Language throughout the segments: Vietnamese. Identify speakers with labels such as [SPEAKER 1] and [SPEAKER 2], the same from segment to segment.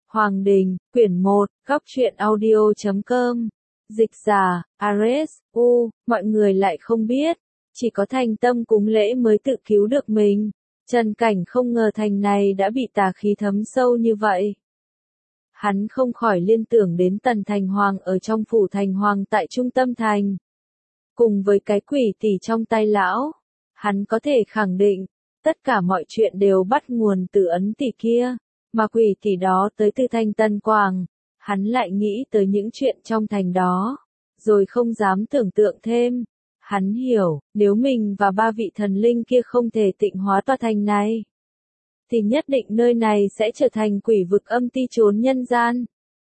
[SPEAKER 1] Hoàng Đình, quyển 1, góc truyện audio.com. Dịch giả, Ares, mọi người lại không biết. Chỉ có thành tâm cúng lễ mới tự cứu được mình. Trần Cảnh không ngờ thành này đã bị tà khí thấm sâu như vậy. Hắn không khỏi liên tưởng đến Tần Thành Hoàng ở trong phủ Thành Hoàng tại trung tâm thành. Cùng với cái quỷ tỷ trong tay lão, hắn có thể khẳng định, tất cả mọi chuyện đều bắt nguồn từ ấn tỷ kia, mà quỷ tỷ đó tới từ thành Tân Quảng. Hắn lại nghĩ tới những chuyện trong thành đó, rồi không dám tưởng tượng thêm. Hắn hiểu, nếu mình và ba vị thần linh kia không thể tịnh hóa tòa thành này, thì nhất định nơi này sẽ trở thành quỷ vực âm ti trốn nhân gian.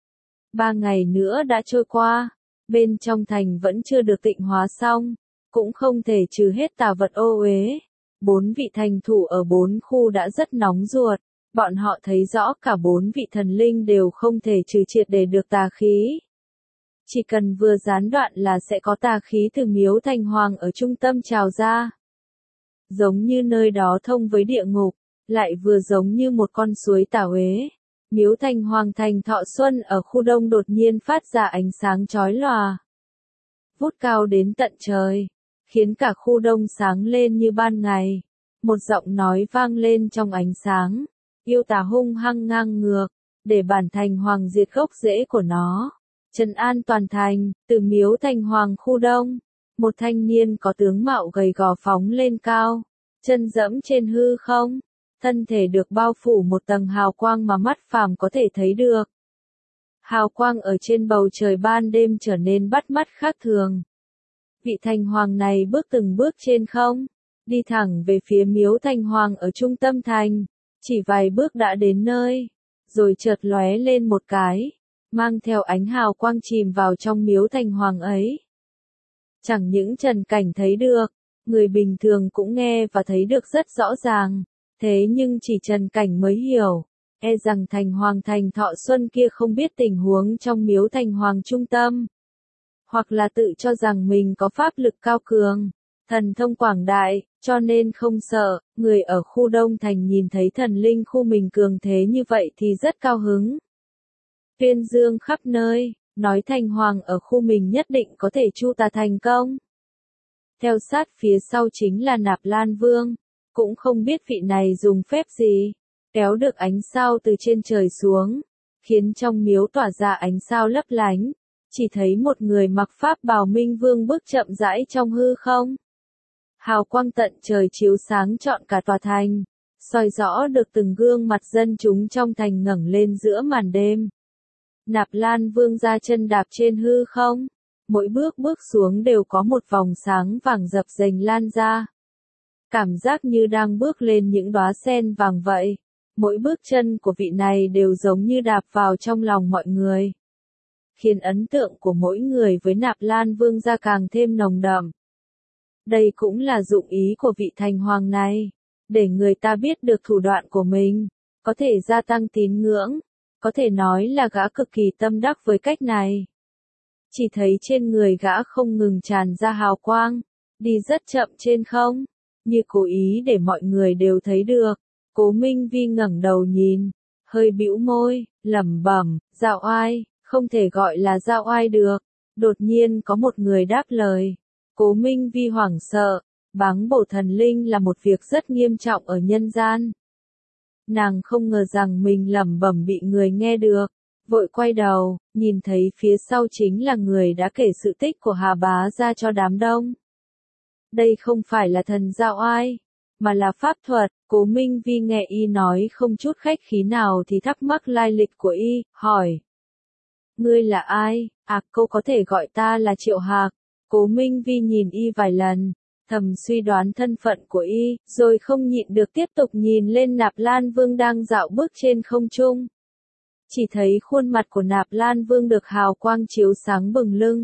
[SPEAKER 1] 3 ngày nữa đã trôi qua, bên trong thành vẫn chưa được tịnh hóa xong, cũng không thể trừ hết tà vật ô uế. 4 vị thành thủ ở 4 khu đã rất nóng ruột, bọn họ thấy rõ cả 4 vị thần linh đều không thể trừ triệt để được tà khí. Chỉ cần vừa gián đoạn là sẽ có tà khí từ miếu Thành Hoàng ở trung tâm trào ra. Giống như nơi đó thông với địa ngục, lại vừa giống như một con suối tà uế. Miếu Thành Hoàng thành Thọ Xuân ở khu đông đột nhiên phát ra ánh sáng chói lòa, vút cao đến tận trời, khiến cả khu đông sáng lên như ban ngày. Một giọng nói vang lên trong ánh sáng, yêu tà hung hăng ngang ngược, để bản Thành Hoàng diệt gốc rễ của nó, trấn an toàn thành. Từ miếu Thành Hoàng khu đông, một thanh niên có tướng mạo gầy gò phóng lên cao, chân dẫm trên hư không, thân thể được bao phủ một tầng hào quang mà mắt phàm có thể thấy được. Hào quang ở trên bầu trời ban đêm trở nên bắt mắt khác thường. Vị Thành Hoàng này bước từng bước trên không, đi thẳng về phía miếu Thành Hoàng ở trung tâm thành, chỉ vài bước đã đến nơi, rồi chợt lóe lên một cái, mang theo ánh hào quang chìm vào trong miếu Thành Hoàng ấy. Chẳng những Trần Cảnh thấy được, người bình thường cũng nghe và thấy được rất rõ ràng, thế nhưng chỉ Trần Cảnh mới hiểu, rằng Thành Hoàng thành Thọ Xuân kia không biết tình huống trong miếu Thành Hoàng trung tâm, hoặc là tự cho rằng mình có pháp lực cao cường, thần thông quảng đại, cho nên không sợ. Người ở khu Đông Thành nhìn thấy thần linh khu mình cường thế như vậy thì rất cao hứng, tuyên dương khắp nơi, nói Thành Hoàng ở khu mình nhất định có thể chu tà thành công. Theo sát phía sau chính là Nạp Lan Vương, cũng không biết vị này dùng phép gì, kéo được ánh sao từ trên trời xuống, khiến trong miếu tỏa ra ánh sao lấp lánh. Chỉ thấy một người mặc pháp bào Minh Vương bước chậm rãi trong hư không. Hào quang tận trời chiếu sáng trọn cả tòa thành, soi rõ được từng gương mặt dân chúng trong thành ngẩng lên giữa màn đêm. Nạp Lan Vương ra chân đạp trên hư không, mỗi bước bước xuống đều có một vòng sáng vàng dập dềnh lan ra. Cảm giác như đang bước lên những đóa sen vàng vậy. Mỗi bước chân của vị này đều giống như đạp vào trong lòng mọi người, khiến ấn tượng của mỗi người với Nạp Lan Vương gia càng thêm nồng đậm. Đây cũng là dụng ý của vị Thành Hoàng này, để người ta biết được thủ đoạn của mình, có thể gia tăng tín ngưỡng, có thể nói là gã cực kỳ tâm đắc với cách này. Chỉ thấy trên người gã không ngừng tràn ra hào quang, đi rất chậm trên không, như cố ý để mọi người đều thấy được. Cố Minh Vi ngẩng đầu nhìn, hơi bĩu môi, lẩm bẩm, Dao Oai, không thể gọi là Dao Oai được. Đột nhiên có một người đáp lời. Cố Minh Vi hoảng sợ, báng bổ thần linh là một việc rất nghiêm trọng ở nhân gian. Nàng không ngờ rằng mình lẩm bẩm bị người nghe được, vội quay đầu, nhìn thấy phía sau chính là người đã kể sự tích của Hà Bá ra cho đám đông. Đây không phải là thần Dao Oai, mà là pháp thuật. Cố Minh Vi nghe y nói không chút khách khí nào thì thắc mắc lai lịch của y, hỏi. Ngươi là ai? Cô có thể gọi ta là Triệu Hạc. Cố Minh Vi nhìn y vài lần, thầm suy đoán thân phận của y, rồi không nhịn được tiếp tục nhìn lên Nạp Lan Vương đang dạo bước trên không trung. Chỉ thấy khuôn mặt của Nạp Lan Vương được hào quang chiếu sáng bừng lưng,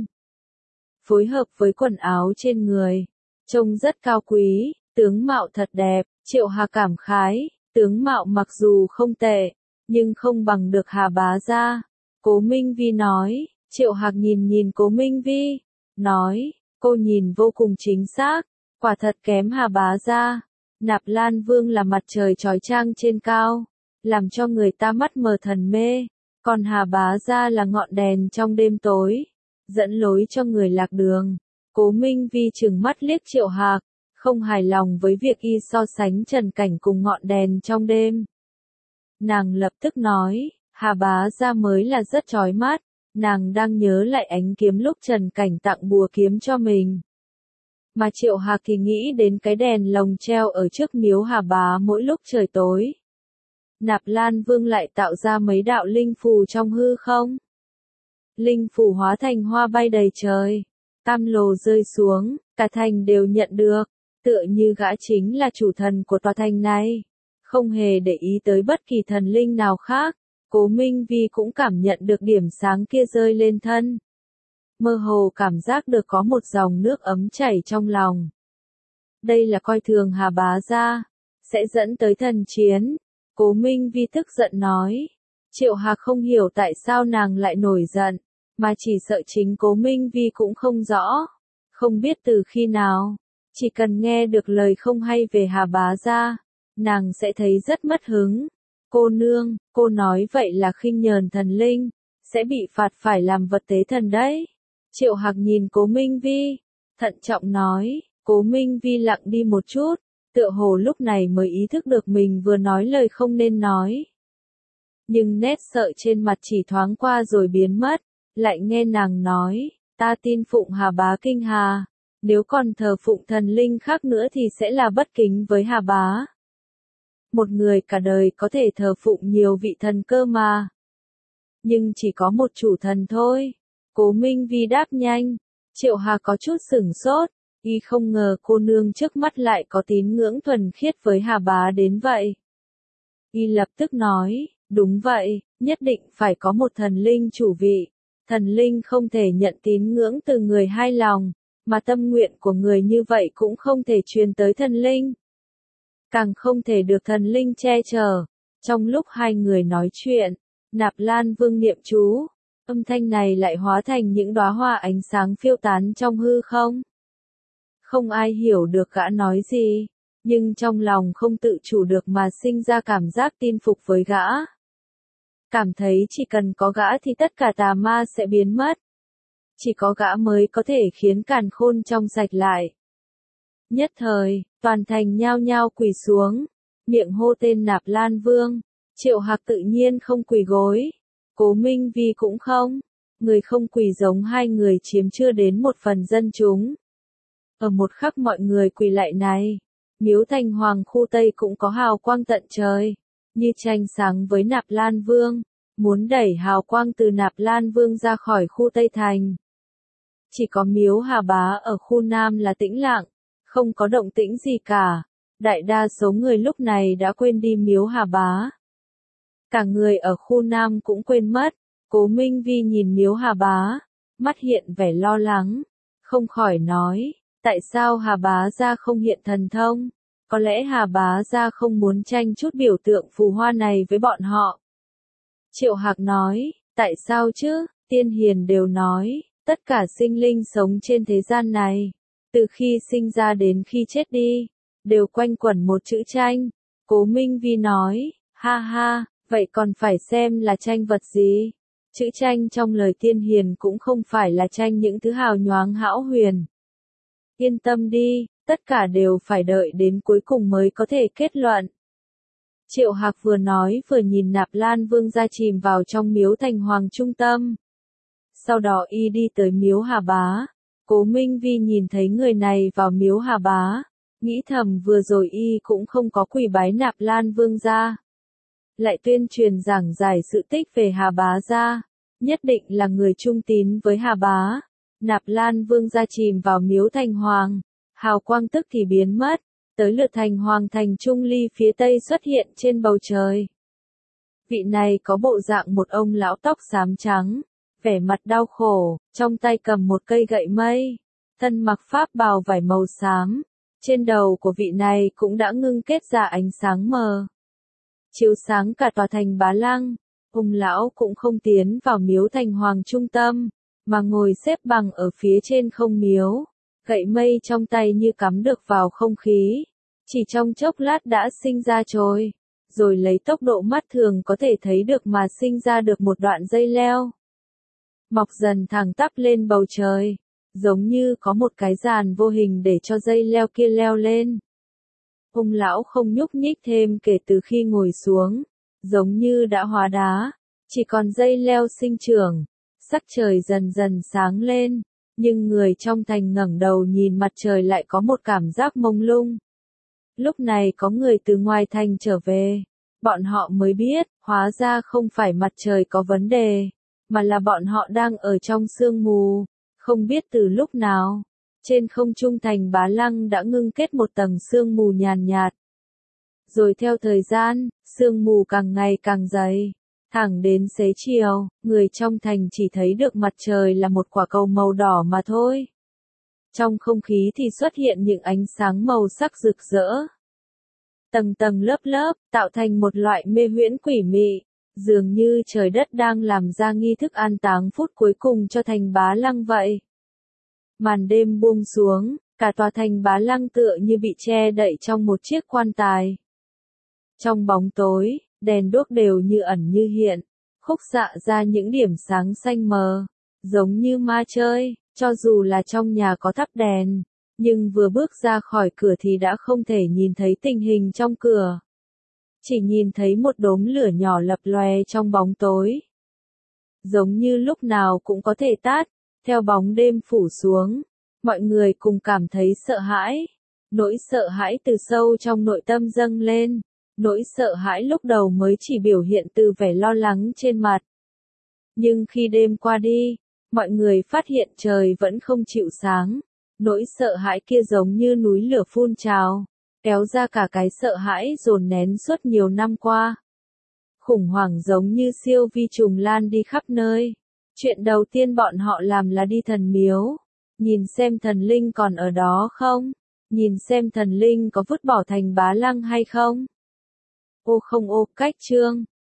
[SPEAKER 1] phối hợp với quần áo trên người, trông rất cao quý, tướng mạo thật đẹp. Triệu Hà cảm khái, tướng mạo mặc dù không tệ, nhưng không bằng được Hà Bá gia. Cố Minh Vi nói. Triệu Hạc nhìn Cố Minh Vi, nói, cô nhìn vô cùng chính xác, quả thật kém Hà Bá gia. Nạp Lan Vương là mặt trời chói chang trên cao, làm cho người ta mắt mờ thần mê, Còn Hà Bá Gia là ngọn đèn trong đêm tối, dẫn lối cho người lạc đường. Cố Minh Vi trừng mắt liếc Triệu Hạc, không hài lòng với việc y so sánh Trần Cảnh cùng ngọn đèn trong đêm. Nàng lập tức nói, Hà Bá Gia mới là rất chói mắt, nàng đang nhớ lại ánh kiếm lúc Trần Cảnh tặng bùa kiếm cho mình. Mà Triệu Hạc thì nghĩ đến cái đèn lồng treo ở trước miếu Hà Bá mỗi lúc trời tối. Nạp Lan Vương lại tạo ra mấy đạo linh phù trong hư không. Linh phù hóa thành hoa bay đầy trời, tam lồ rơi xuống, cả thành đều nhận được, tựa như gã chính là chủ thần của tòa thành này. Không hề để ý tới bất kỳ thần linh nào khác, Cố Minh Vi cũng cảm nhận được điểm sáng kia rơi lên thân. Mơ hồ cảm giác được có một dòng nước ấm chảy trong lòng. Đây là coi thường Hà Bá Gia, sẽ dẫn tới thần chiến. Cố Minh Vi tức giận nói. Triệu Hạc không hiểu tại sao nàng lại nổi giận, mà chỉ sợ chính Cố Minh Vi cũng không rõ. Không biết từ khi nào, chỉ cần nghe được lời không hay về Hà Bá Gia, nàng sẽ thấy rất mất hứng. Cô nương, cô nói vậy là khinh nhờn thần linh, sẽ bị phạt phải làm vật tế thần đấy. Triệu Hạc nhìn Cố Minh Vi, thận trọng nói. Cố Minh Vi lặng đi một chút, tựa hồ lúc này mới ý thức được mình vừa nói lời không nên nói. Nhưng nét sợ trên mặt chỉ thoáng qua rồi biến mất, lại nghe nàng nói, ta tin phụng Hà Bá Kinh Hà, nếu còn thờ phụng thần linh khác nữa thì sẽ là bất kính với Hà Bá. Một người cả đời có thể thờ phụng nhiều vị thần cơ mà. Nhưng chỉ có một chủ thần thôi. Cố Minh Vi đáp nhanh. Triệu Hà có chút sửng sốt, y không ngờ cô nương trước mắt lại có tín ngưỡng thuần khiết với Hà Bá đến vậy. Y lập tức nói, đúng vậy, nhất định phải có một thần linh chủ vị. Thần linh không thể nhận tín ngưỡng từ người hai lòng, mà tâm nguyện của người như vậy cũng không thể truyền tới thần linh. Càng không thể được thần linh che chở. Trong lúc hai người nói chuyện, Nạp Lan Vương niệm chú, âm thanh này lại hóa thành những đóa hoa ánh sáng phiêu tán trong hư không. Không ai hiểu được gã nói gì, nhưng trong lòng không tự chủ được mà sinh ra cảm giác tin phục với gã. Cảm thấy chỉ cần có gã thì tất cả tà ma sẽ biến mất. Chỉ có gã mới có thể khiến càn khôn trong sạch lại. Nhất thời, toàn thành nhao nhao quỳ xuống, miệng hô tên Nạp Lan Vương. Triệu Hạc tự nhiên không quỳ gối, Cố Minh Vi cũng không. Người không quỳ giống hai người chiếm chưa đến một phần dân chúng. Ở một khắc mọi người quỳ lại này, miếu thành hoàng khu Tây cũng có hào quang tận trời, như tranh sáng với Nạp Lan Vương, muốn đẩy hào quang từ Nạp Lan Vương ra khỏi khu Tây Thành. Chỉ có miếu Hà Bá ở khu Nam là tĩnh lặng, không có động tĩnh gì cả. Đại đa số người lúc này đã quên đi miếu Hà Bá. Cả người ở khu Nam cũng quên mất. Cố Minh Vi nhìn miếu Hà Bá, mắt hiện vẻ lo lắng, không khỏi nói, tại sao Hà Bá Gia không hiện thần thông? Có lẽ Hà Bá Gia không muốn tranh chút biểu tượng phù hoa này với bọn họ. Triệu Hạc nói, tại sao chứ? Tiên hiền đều nói, tất cả sinh linh sống trên thế gian này, từ khi sinh ra đến khi chết đi, đều quanh quẩn một chữ tranh. Cố Minh Vi nói, ha ha, vậy còn phải xem là tranh vật gì? Chữ tranh trong lời tiên hiền cũng không phải là tranh những thứ hào nhoáng hão huyền. Yên tâm đi, tất cả đều phải đợi đến cuối cùng mới có thể kết luận. Triệu Hạc vừa nói vừa nhìn Nạp Lan Vương ra chìm vào trong miếu thành hoàng trung tâm. Sau đó y đi tới miếu Hà Bá. Cố Minh Vi nhìn thấy người này vào miếu Hà Bá, nghĩ thầm vừa rồi y cũng không có quỳ bái Nạp Lan Vương ra. Lại tuyên truyền giảng giải sự tích về Hà Bá ra, nhất định là người trung tín với Hà Bá. Nạp Lan Vương ra chìm vào miếu thành hoàng, hào quang tức thì biến mất, tới lượt thành hoàng thành Trung Ly phía tây xuất hiện trên bầu trời. Vị này có bộ dạng một ông lão tóc xám trắng, vẻ mặt đau khổ, trong tay cầm một cây gậy mây, thân mặc pháp bào vải màu xám, trên đầu của vị này cũng đã ngưng kết ra ánh sáng mờ, chiếu sáng cả tòa thành Bá Lăng. Ông lão cũng không tiến vào miếu thành hoàng trung tâm, mà ngồi xếp bằng ở phía trên không miếu, gậy mây trong tay như cắm được vào không khí, chỉ trong chốc lát đã sinh ra trôi, rồi lấy tốc độ mắt thường có thể thấy được mà sinh ra được một đoạn dây leo. Mọc dần thẳng tắp lên bầu trời, giống như có một cái giàn vô hình để cho dây leo kia leo lên. Ông lão không nhúc nhích thêm kể từ khi ngồi xuống, giống như đã hóa đá, chỉ còn dây leo sinh trưởng. Sắc trời dần dần sáng lên, nhưng người trong thành ngẩng đầu nhìn mặt trời lại có một cảm giác mông lung. Lúc này có người từ ngoài thành trở về, bọn họ mới biết, hóa ra không phải mặt trời có vấn đề, mà là bọn họ đang ở trong sương mù. Không biết từ lúc nào, trên không trung thành Bá Lăng đã ngưng kết một tầng sương mù nhàn nhạt. Rồi theo thời gian, sương mù càng ngày càng dày. Thẳng đến xế chiều, người trong thành chỉ thấy được mặt trời là một quả cầu màu đỏ mà thôi. Trong không khí thì xuất hiện những ánh sáng màu sắc rực rỡ. Tầng tầng lớp lớp, tạo thành một loại mê huyễn quỷ mị, dường như trời đất đang làm ra nghi thức an táng phút cuối cùng cho thành Bá Lăng vậy. Màn đêm buông xuống, cả tòa thành Bá Lăng tựa như bị che đậy trong một chiếc quan tài. Trong bóng tối, đèn đuốc đều như ẩn như hiện, khúc xạ ra những điểm sáng xanh mờ, giống như ma chơi, cho dù là trong nhà có thắp đèn, nhưng vừa bước ra khỏi cửa thì đã không thể nhìn thấy tình hình trong cửa. Chỉ nhìn thấy một đốm lửa nhỏ lập lòe trong bóng tối. Giống như lúc nào cũng có thể tắt, theo bóng đêm phủ xuống, mọi người cùng cảm thấy sợ hãi. Nỗi sợ hãi từ sâu trong nội tâm dâng lên. Nỗi sợ hãi lúc đầu mới chỉ biểu hiện từ vẻ lo lắng trên mặt. Nhưng khi đêm qua đi, mọi người phát hiện trời vẫn không chịu sáng. Nỗi sợ hãi kia giống như núi lửa phun trào, kéo ra cả cái sợ hãi dồn nén suốt nhiều năm qua. Khủng hoảng giống như siêu vi trùng lan đi khắp nơi. Chuyện đầu tiên bọn họ làm là đi thần miếu, nhìn xem thần linh còn ở đó không, nhìn xem thần linh có vứt bỏ thành Bá Lăng hay không. Ô không ô, cách chương